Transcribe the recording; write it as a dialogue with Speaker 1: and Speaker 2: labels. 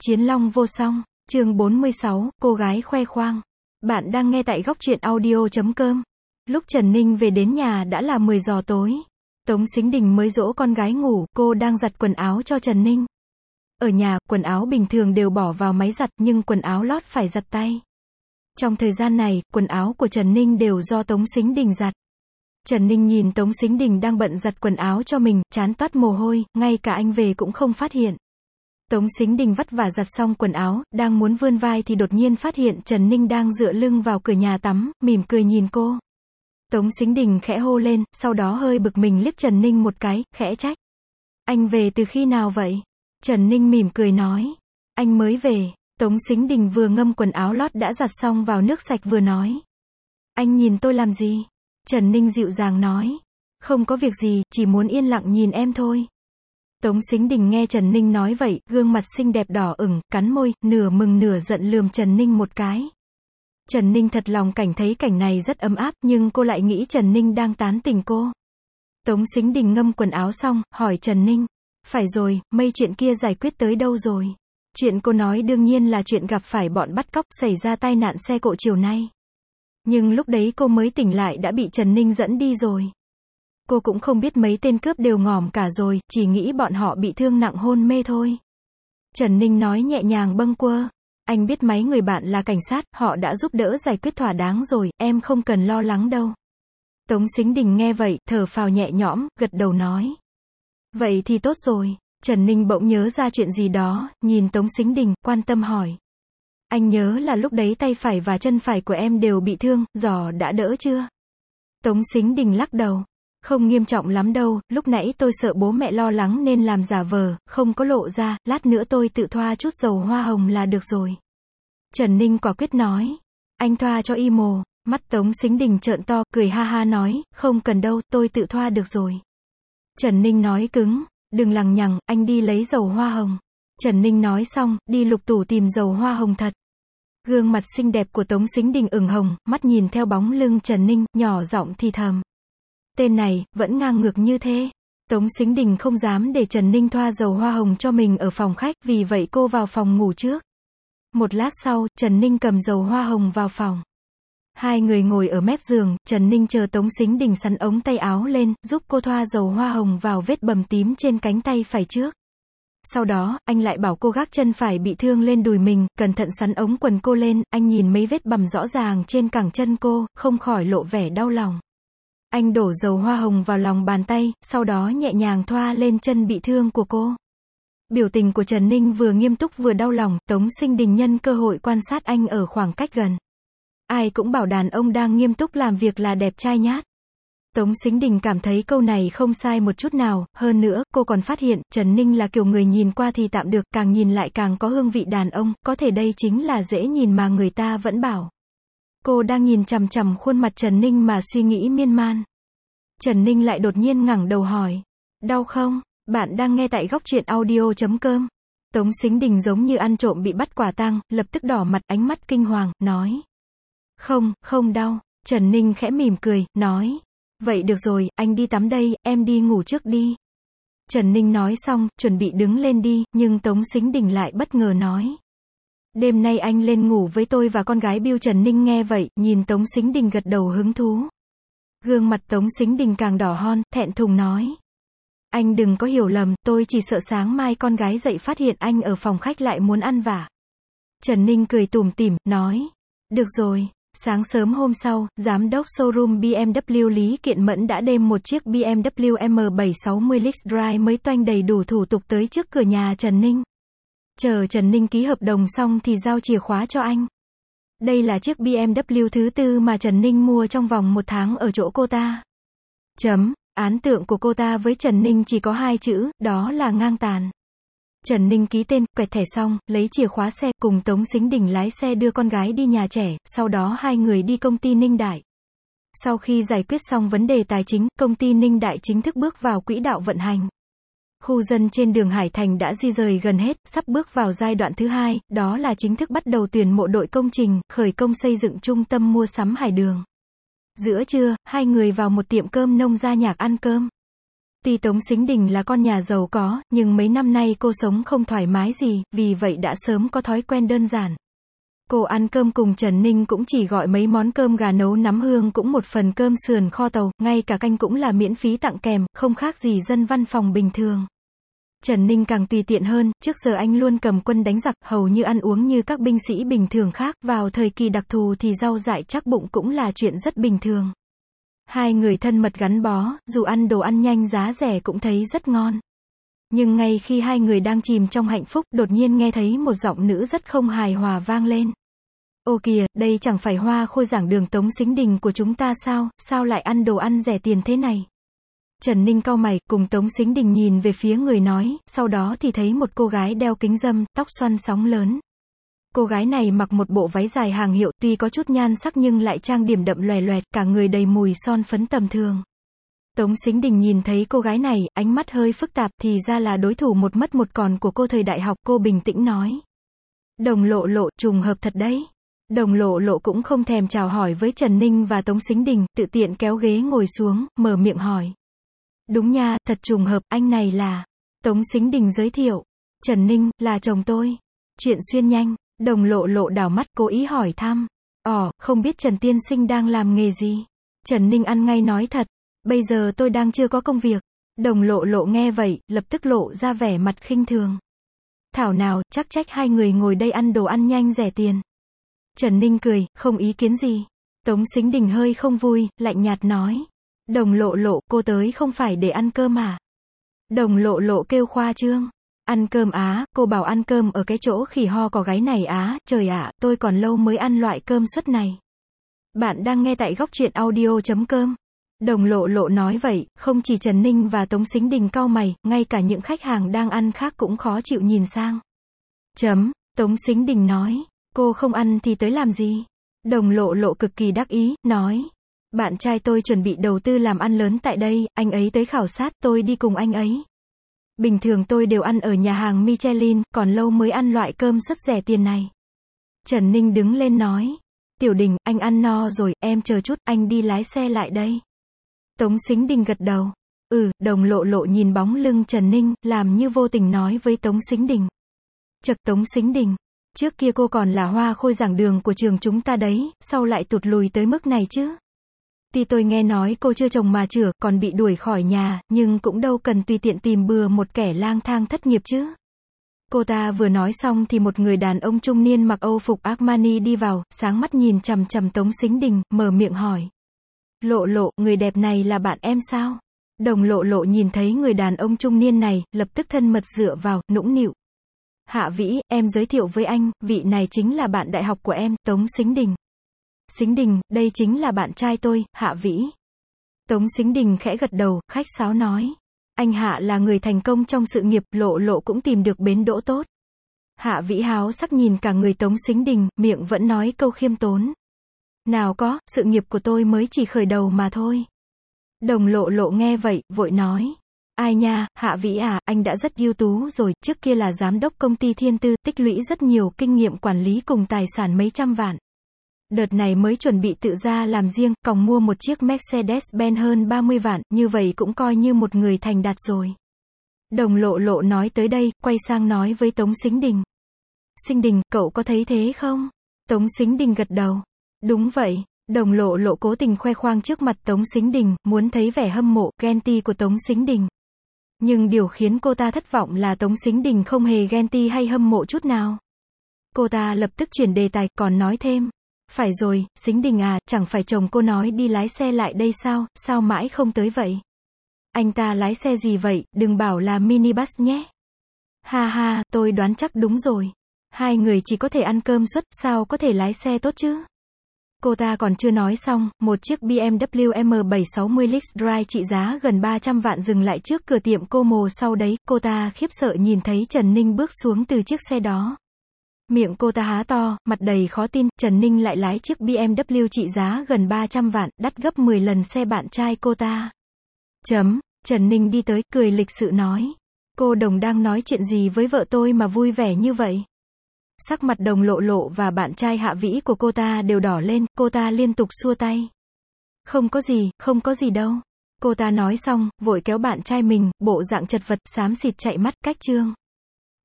Speaker 1: Chiến long vô song, chương 46, cô gái khoe khoang. Bạn đang nghe tại góc truyện audio.com. Lúc Trần Ninh về đến nhà đã là 10 giờ tối. Tống Sính Đình mới dỗ con gái ngủ, cô đang giặt quần áo cho Trần Ninh. Ở nhà, quần áo bình thường đều bỏ vào máy giặt nhưng quần áo lót phải giặt tay. Trong thời gian này, quần áo của Trần Ninh đều do Tống Sính Đình giặt. Trần Ninh nhìn Tống Sính Đình đang bận giặt quần áo cho mình, trán toát mồ hôi, ngay cả anh về cũng không phát hiện. Tống Sính Đình vắt vả giặt xong quần áo, đang muốn vươn vai thì đột nhiên phát hiện Trần Ninh đang dựa lưng vào cửa nhà tắm, mỉm cười nhìn cô. Tống Sính Đình khẽ hô lên, sau đó hơi bực mình liếc Trần Ninh một cái, khẽ trách. Anh về từ khi nào vậy? Trần Ninh mỉm cười nói. Anh mới về. Tống Sính Đình vừa ngâm quần áo lót đã giặt xong vào nước sạch vừa nói. Anh nhìn tôi làm gì? Trần Ninh dịu dàng nói. Không có việc gì, chỉ muốn yên lặng nhìn em thôi. Tống Sính Đình nghe Trần Ninh nói vậy, gương mặt xinh đẹp đỏ ửng, cắn môi, nửa mừng nửa giận lườm Trần Ninh một cái. Trần Ninh thật lòng thấy cảnh này rất ấm áp, nhưng cô lại nghĩ Trần Ninh đang tán tỉnh cô. Tống Sính Đình ngâm quần áo xong, hỏi Trần Ninh. Phải rồi, Mây chuyện kia giải quyết tới đâu rồi? Chuyện cô nói đương nhiên là chuyện gặp phải bọn bắt cóc, xảy ra tai nạn xe cộ chiều nay. Nhưng lúc đấy cô mới tỉnh lại đã bị Trần Ninh dẫn đi rồi. Cô cũng không biết mấy tên cướp đều ngỏm cả rồi, chỉ nghĩ bọn họ bị thương nặng hôn mê thôi. Trần Ninh nói nhẹ nhàng bâng quơ. Anh biết mấy người bạn là cảnh sát, họ đã giúp đỡ giải quyết thỏa đáng rồi, em không cần lo lắng đâu. Tống Sính Đình nghe vậy, thở phào nhẹ nhõm, gật đầu nói. Vậy thì tốt rồi. Trần Ninh bỗng nhớ ra chuyện gì đó, nhìn Tống Sính Đình, quan tâm hỏi. Anh nhớ là lúc đấy tay phải và chân phải của em đều bị thương, giò đã đỡ chưa? Tống Sính Đình lắc đầu. Không nghiêm trọng lắm đâu, lúc nãy tôi sợ bố mẹ lo lắng nên làm giả vờ, không có lộ ra, lát nữa tôi tự thoa chút dầu hoa hồng là được rồi. Trần Ninh quả quyết nói. Anh thoa cho y mồ. Mắt Tống Sính Đình trợn to, cười ha ha nói, không cần đâu, tôi tự thoa được rồi. Trần Ninh nói cứng, đừng lằng nhằng, anh đi lấy dầu hoa hồng. Trần Ninh nói xong, đi lục tủ tìm dầu hoa hồng thật. Gương mặt xinh đẹp của Tống Sính Đình ửng hồng, mắt nhìn theo bóng lưng Trần Ninh, nhỏ giọng thì thầm. Tên này, vẫn ngang ngược như thế. Tống Sính Đình không dám để Trần Ninh thoa dầu hoa hồng cho mình ở phòng khách, vì vậy cô vào phòng ngủ trước. Một lát sau, Trần Ninh cầm dầu hoa hồng vào phòng. Hai người ngồi ở mép giường, Trần Ninh chờ Tống Sính Đình sắn ống tay áo lên, giúp cô thoa dầu hoa hồng vào vết bầm tím trên cánh tay phải trước. Sau đó, anh lại bảo cô gác chân phải bị thương lên đùi mình, cẩn thận sắn ống quần cô lên, anh nhìn mấy vết bầm rõ ràng trên cẳng chân cô, không khỏi lộ vẻ đau lòng. Anh đổ dầu hoa hồng vào lòng bàn tay, sau đó nhẹ nhàng thoa lên chân bị thương của cô. Biểu tình của Trần Ninh vừa nghiêm túc vừa đau lòng, Tống Sính Đình nhân cơ hội quan sát anh ở khoảng cách gần. Ai cũng bảo đàn ông đang nghiêm túc làm việc là đẹp trai nhát. Tống Sính Đình cảm thấy câu này không sai một chút nào, hơn nữa, cô còn phát hiện, Trần Ninh là kiểu người nhìn qua thì tạm được, càng nhìn lại càng có hương vị đàn ông, có thể đây chính là dễ nhìn mà người ta vẫn bảo. Cô đang nhìn chằm chằm khuôn mặt Trần Ninh mà suy nghĩ miên man. Trần Ninh lại đột nhiên ngẩng đầu hỏi. Đau không? Bạn đang nghe tại góc truyện audio.com. Tống Sính Đình giống như ăn trộm bị bắt quả tang, lập tức đỏ mặt, ánh mắt kinh hoàng, nói. Không đau. Trần Ninh khẽ mỉm cười, nói. Vậy được rồi, anh đi tắm đây, em đi ngủ trước đi. Trần Ninh nói xong, chuẩn bị đứng lên đi, nhưng Tống Sính Đình lại bất ngờ nói. Đêm nay anh lên ngủ với tôi và con gái Bill. Trần Ninh nghe vậy, nhìn Tống Sính Đình gật đầu hứng thú. Gương mặt Tống Sính Đình càng đỏ hon, thẹn thùng nói. Anh đừng có hiểu lầm, tôi chỉ sợ sáng mai con gái dậy phát hiện anh ở phòng khách lại muốn ăn vạ. Trần Ninh cười tủm tỉm, nói. Được rồi. Sáng sớm hôm sau, giám đốc showroom BMW Lý Kiện Mẫn đã đem một chiếc BMW M760 X-Drive mới toanh đầy đủ thủ tục tới trước cửa nhà Trần Ninh. Chờ Trần Ninh ký hợp đồng xong thì giao chìa khóa cho anh. Đây là chiếc BMW thứ tư mà Trần Ninh mua trong vòng 1 tháng ở chỗ cô ta. Ấn tượng của cô ta với Trần Ninh chỉ có 2 chữ, đó là ngang tàn. Trần Ninh ký tên, quẹt thẻ xong, lấy chìa khóa xe, cùng Tống Sính Đình lái xe đưa con gái đi nhà trẻ, sau đó hai người đi công ty Ninh Đại. Sau khi giải quyết xong vấn đề tài chính, công ty Ninh Đại chính thức bước vào quỹ đạo vận hành. Khu dân trên đường Hải Thành đã di rời gần hết, sắp bước vào giai đoạn thứ 2, đó là chính thức bắt đầu tuyển mộ đội công trình, khởi công xây dựng trung tâm mua sắm Hải Đường. Giữa trưa, hai người vào một tiệm cơm nông gia nhạc ăn cơm. Tuy Tống Sính Đình là con nhà giàu có, nhưng mấy năm nay cô sống không thoải mái gì, vì vậy đã sớm có thói quen đơn giản. Cô ăn cơm cùng Trần Ninh cũng chỉ gọi mấy món cơm gà nấu nắm hương cũng một phần cơm sườn kho tàu, ngay cả canh cũng là miễn phí tặng kèm, không khác gì dân văn phòng bình thường. Trần Ninh càng tùy tiện hơn, trước giờ anh luôn cầm quân đánh giặc, hầu như ăn uống như các binh sĩ bình thường khác, vào thời kỳ đặc thù thì rau dại chắc bụng cũng là chuyện rất bình thường. Hai người thân mật gắn bó, dù ăn đồ ăn nhanh giá rẻ cũng thấy rất ngon. Nhưng ngay khi hai người đang chìm trong hạnh phúc, đột nhiên nghe thấy một giọng nữ rất không hài hòa vang lên. Ô kìa, đây chẳng phải Hoa Khôi giảng đường Tống Sính Đình của chúng ta sao, sao lại ăn đồ ăn rẻ tiền thế này? Trần Ninh cau mày, cùng Tống Sính Đình nhìn về phía người nói, sau đó thì thấy một cô gái đeo kính râm, tóc xoăn sóng lớn. Cô gái này mặc một bộ váy dài hàng hiệu, tuy có chút nhan sắc nhưng lại trang điểm đậm loè loẹt, cả người đầy mùi son phấn tầm thường. Tống Sính Đình nhìn thấy cô gái này, ánh mắt hơi phức tạp, thì ra là đối thủ một mất một còn của cô thời đại học, cô bình tĩnh nói. Đồng Lộ Lộ, trùng hợp thật đấy. Đồng Lộ Lộ cũng không thèm chào hỏi với Trần Ninh và Tống Sính Đình, tự tiện kéo ghế ngồi xuống, mở miệng hỏi. Đúng nha, thật trùng hợp, anh này là... Tống Sính Đình giới thiệu. Trần Ninh, là chồng tôi. Chuyện xuyên nhanh. Đồng Lộ Lộ đảo mắt, cố ý hỏi thăm. Không biết Trần tiên sinh đang làm nghề gì? Trần Ninh ăn ngay nói thật. Bây giờ tôi đang chưa có công việc. Đồng Lộ Lộ nghe vậy, lập tức lộ ra vẻ mặt khinh thường. Thảo nào, chắc trách hai người ngồi đây ăn đồ ăn nhanh rẻ tiền. Trần Ninh cười, không ý kiến gì. Tống Sính Đình hơi không vui, lạnh nhạt nói. Đồng Lộ Lộ, cô tới không phải để ăn cơm à? Đồng Lộ Lộ kêu khoa trương. Ăn cơm á, cô bảo ăn cơm ở cái chỗ khỉ ho có gáy này á, trời ạ, tôi còn lâu mới ăn loại cơm suất này. Bạn đang nghe tại gocchuyenaudio.com. Đồng Lộ Lộ nói vậy, không chỉ Trần Ninh và Tống Sính Đình cau mày, ngay cả những khách hàng đang ăn khác cũng khó chịu nhìn sang. Tống Sính Đình nói, cô không ăn thì tới làm gì? Đồng Lộ Lộ cực kỳ đắc ý, nói. Bạn trai tôi chuẩn bị đầu tư làm ăn lớn tại đây, anh ấy tới khảo sát, tôi đi cùng anh ấy. Bình thường tôi đều ăn ở nhà hàng Michelin, còn lâu mới ăn loại cơm suất rẻ tiền này. Trần Ninh đứng lên nói. Tiểu Đình, anh ăn no rồi, em chờ chút, anh đi lái xe lại đây. Tống Sính Đình gật đầu. Đồng Lộ Lộ nhìn bóng lưng Trần Ninh, làm như vô tình nói với Tống Sính Đình. Chậc Tống Sính Đình. Trước kia cô còn là Hoa Khôi giảng đường của trường chúng ta đấy, sao lại tụt lùi tới mức này chứ? Tuy tôi nghe nói cô chưa chồng mà chửa, còn bị đuổi khỏi nhà, nhưng cũng đâu cần tùy tiện tìm bừa một kẻ lang thang thất nghiệp chứ. Cô ta vừa nói xong thì một người đàn ông trung niên mặc Âu phục Armani đi vào, sáng mắt nhìn chằm chằm Tống Sính Đình, mở miệng hỏi. Lộ Lộ, người đẹp này là bạn em sao? Đồng Lộ Lộ nhìn thấy người đàn ông trung niên này, lập tức thân mật dựa vào, nũng nịu. Hạ Vĩ, em giới thiệu với anh, vị này chính là bạn đại học của em, Tống Sính Đình. Sính Đình, đây chính là bạn trai tôi, Hạ Vĩ. Tống Sính Đình khẽ gật đầu, khách sáo nói. Anh Hạ là người thành công trong sự nghiệp, Lộ Lộ cũng tìm được bến đỗ tốt. Hạ Vĩ háo sắc nhìn cả người Tống Sính Đình, miệng vẫn nói câu khiêm tốn. Nào có, sự nghiệp của tôi mới chỉ khởi đầu mà thôi. Đồng Lộ Lộ nghe vậy, vội nói. Ai nha, Hạ Vĩ à, anh đã rất ưu tú rồi, trước kia là giám đốc công ty Thiên Tư, tích lũy rất nhiều kinh nghiệm quản lý cùng tài sản mấy trăm vạn. Đợt này mới chuẩn bị tự ra làm riêng, còng mua một chiếc Mercedes-Benz hơn 30 vạn, như vậy cũng coi như một người thành đạt rồi. Đồng Lộ Lộ nói tới đây, quay sang nói với Tống Sính Đình. Sính Đình, cậu có thấy thế không? Tống Sính Đình gật đầu. Đúng vậy. Đồng Lộ Lộ cố tình khoe khoang trước mặt Tống Sính Đình, muốn thấy vẻ hâm mộ, ghen ti của Tống Sính Đình. Nhưng điều khiến cô ta thất vọng là Tống Sính Đình không hề ghen ti hay hâm mộ chút nào. Cô ta lập tức chuyển đề tài, còn nói thêm. Phải rồi, Sính Đình à, chẳng phải chồng cô nói đi lái xe lại đây sao, sao mãi không tới vậy? Anh ta lái xe gì vậy, đừng bảo là minibus nhé. Ha ha, tôi đoán chắc đúng rồi. Hai người chỉ có thể ăn cơm suất, sao có thể lái xe tốt chứ? Cô ta còn chưa nói xong, một chiếc BMW M760 X-Drive trị giá gần 300 vạn dừng lại trước cửa tiệm cô Mồ, sau đấy, cô ta khiếp sợ nhìn thấy Trần Ninh bước xuống từ chiếc xe đó. Miệng cô ta há to, mặt đầy khó tin, Trần Ninh lại lái chiếc BMW trị giá gần 300 vạn, đắt gấp 10 lần xe bạn trai cô ta. Trần Ninh đi tới, cười lịch sự nói. Cô Đồng đang nói chuyện gì với vợ tôi mà vui vẻ như vậy? Sắc mặt Đồng Lộ Lộ và bạn trai Hạ Vĩ của cô ta đều đỏ lên, cô ta liên tục xua tay. Không có gì đâu. Cô ta nói xong, vội kéo bạn trai mình, bộ dạng chật vật, xám xịt chạy mất, cách Trương